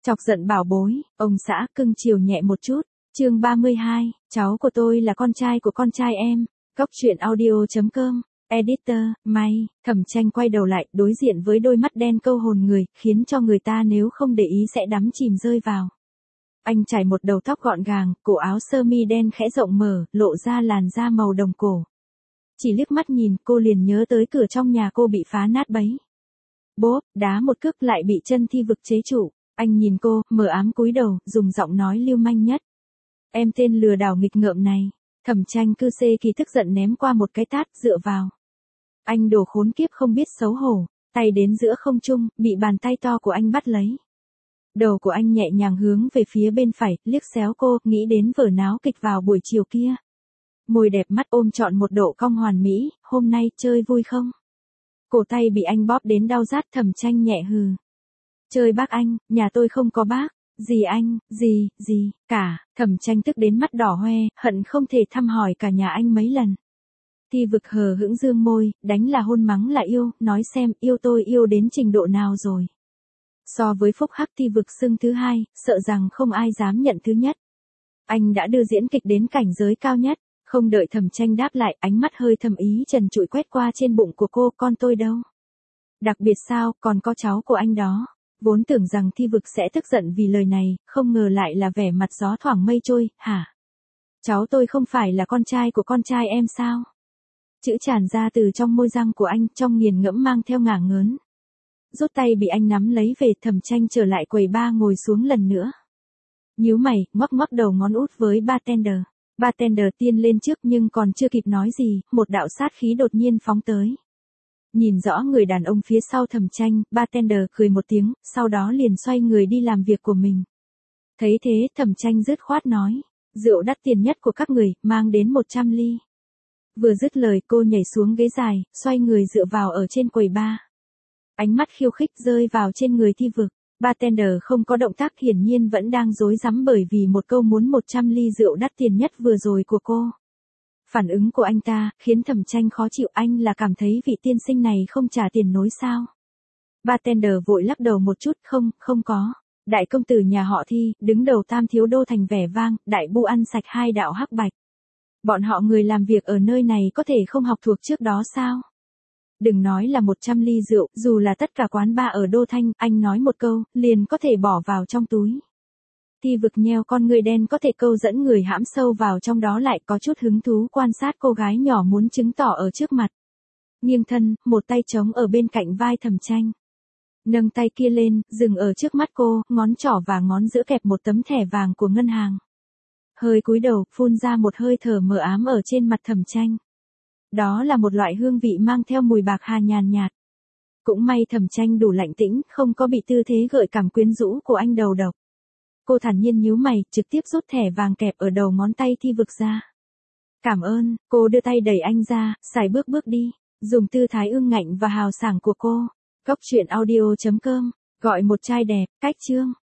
Chọc giận bảo bối, ông xã cưng chiều nhẹ một chút. Chương 32, cháu của tôi là con trai của con trai em. Góc truyện audio.com. Editor, May. Thẩm Tranh quay đầu lại, đối diện với đôi mắt đen câu hồn người, khiến cho người ta nếu không để ý sẽ đắm chìm rơi vào. Anh trải một đầu tóc gọn gàng, cổ áo sơ mi đen khẽ rộng mở, lộ ra làn da màu đồng cổ. Chỉ liếc mắt nhìn, cô liền nhớ tới cửa trong nhà cô bị phá nát bấy. Bốp, đá một cước lại bị chân Thi Vực chế trụ. Anh nhìn cô, mờ ám cúi đầu, dùng giọng nói lưu manh nhất. Em tên lừa đảo nghịch ngợm này. Thẩm Tranh cư xê kỳ tức giận ném qua một cái tát, dựa vào. Anh đồ khốn kiếp không biết xấu hổ, tay đến giữa không trung, bị bàn tay to của anh bắt lấy. Đầu của anh nhẹ nhàng hướng về phía bên phải, liếc xéo cô, nghĩ đến vở náo kịch vào buổi chiều kia. Môi đẹp mắt ôm trọn một độ cong hoàn mỹ, hôm nay chơi vui không? Cổ tay bị anh bóp đến đau rát. Thẩm Tranh nhẹ hừ. Chơi bác anh, nhà tôi không có bác. Gì anh, gì cả. Thẩm Tranh tức đến mắt đỏ hoe, hận không thể thăm hỏi cả nhà anh mấy lần. Thi Vực hờ hững dương môi, đánh là hôn mắng là yêu, nói xem yêu tôi yêu đến trình độ nào rồi. So với Phúc Hắc, Thi Vực xưng thứ hai, sợ rằng không ai dám nhận thứ nhất. Anh đã đưa diễn kịch đến cảnh giới cao nhất. Không đợi Thẩm Tranh đáp lại, ánh mắt hơi thầm ý trần trụi quét qua trên bụng của cô. Con tôi đâu? Đặc biệt sao, còn có cháu của anh đó. Vốn tưởng rằng Thi Vực sẽ tức giận vì lời này, không ngờ lại là vẻ mặt gió thoảng mây trôi. Hả? Cháu tôi không phải là con trai của con trai em sao? Chữ tràn ra từ trong môi răng của anh, trong nghiền ngẫm mang theo ngả ngớn. Rút tay bị anh nắm lấy về. Thẩm Tranh trở lại quầy bar ngồi xuống lần nữa. Nhíu mày, ngoắc ngoắc đầu ngón út với bartender. Bartender tiên lên trước nhưng còn chưa kịp nói gì, một đạo sát khí đột nhiên phóng tới. Nhìn rõ người đàn ông phía sau Thẩm Tranh, bartender cười một tiếng, sau đó liền xoay người đi làm việc của mình. Thấy thế, Thẩm Tranh dứt khoát nói, rượu đắt tiền nhất của các người, mang đến 100 ly. Vừa dứt lời cô nhảy xuống ghế dài, xoay người dựa vào ở trên quầy bar. Ánh mắt khiêu khích rơi vào trên người Thi Vực. Bartender không có động tác, hiển nhiên vẫn đang rối rắm bởi vì một câu muốn 100 ly rượu đắt tiền nhất vừa rồi của cô. Phản ứng của anh ta, khiến Thẩm Tranh khó chịu. Anh là cảm thấy vị tiên sinh này không trả tiền nối sao? Bartender vội lắc đầu một chút, không có. Đại công tử nhà họ Thi, đứng đầu Tam Thiếu Đô thành vẻ vang, đại bu ăn sạch hai đạo hắc bạch. Bọn họ người làm việc ở nơi này có thể không học thuộc trước đó sao? Đừng nói là 100 ly rượu, dù là tất cả quán bar ở Đô Thanh, anh nói một câu, liền có thể bỏ vào trong túi. Thi Vực nheo con người đen có thể câu dẫn người hãm sâu vào trong đó, lại có chút hứng thú quan sát cô gái nhỏ muốn chứng tỏ ở trước mặt. Nghiêng thân, một tay trống ở bên cạnh vai Thẩm Tranh. Nâng tay kia lên, dừng ở trước mắt cô, ngón trỏ và ngón giữa kẹp một tấm thẻ vàng của ngân hàng. Hơi cúi đầu, phun ra một hơi thở mờ ám ở trên mặt Thẩm Tranh. Đó là một loại hương vị mang theo mùi bạc hà nhàn nhạt. Cũng may Thẩm Tranh đủ lạnh tĩnh, không có bị tư thế gợi cảm quyến rũ của anh đầu độc. Cô thản nhiên nhíu mày, trực tiếp rút thẻ vàng kẹp ở đầu ngón tay Thi Vực ra. Cảm ơn, cô đưa tay đẩy anh ra, sải bước đi, dùng tư thái ương ngạnh và hào sảng của cô. Góc truyện audio.com, gọi một trai đẹp, cách chương.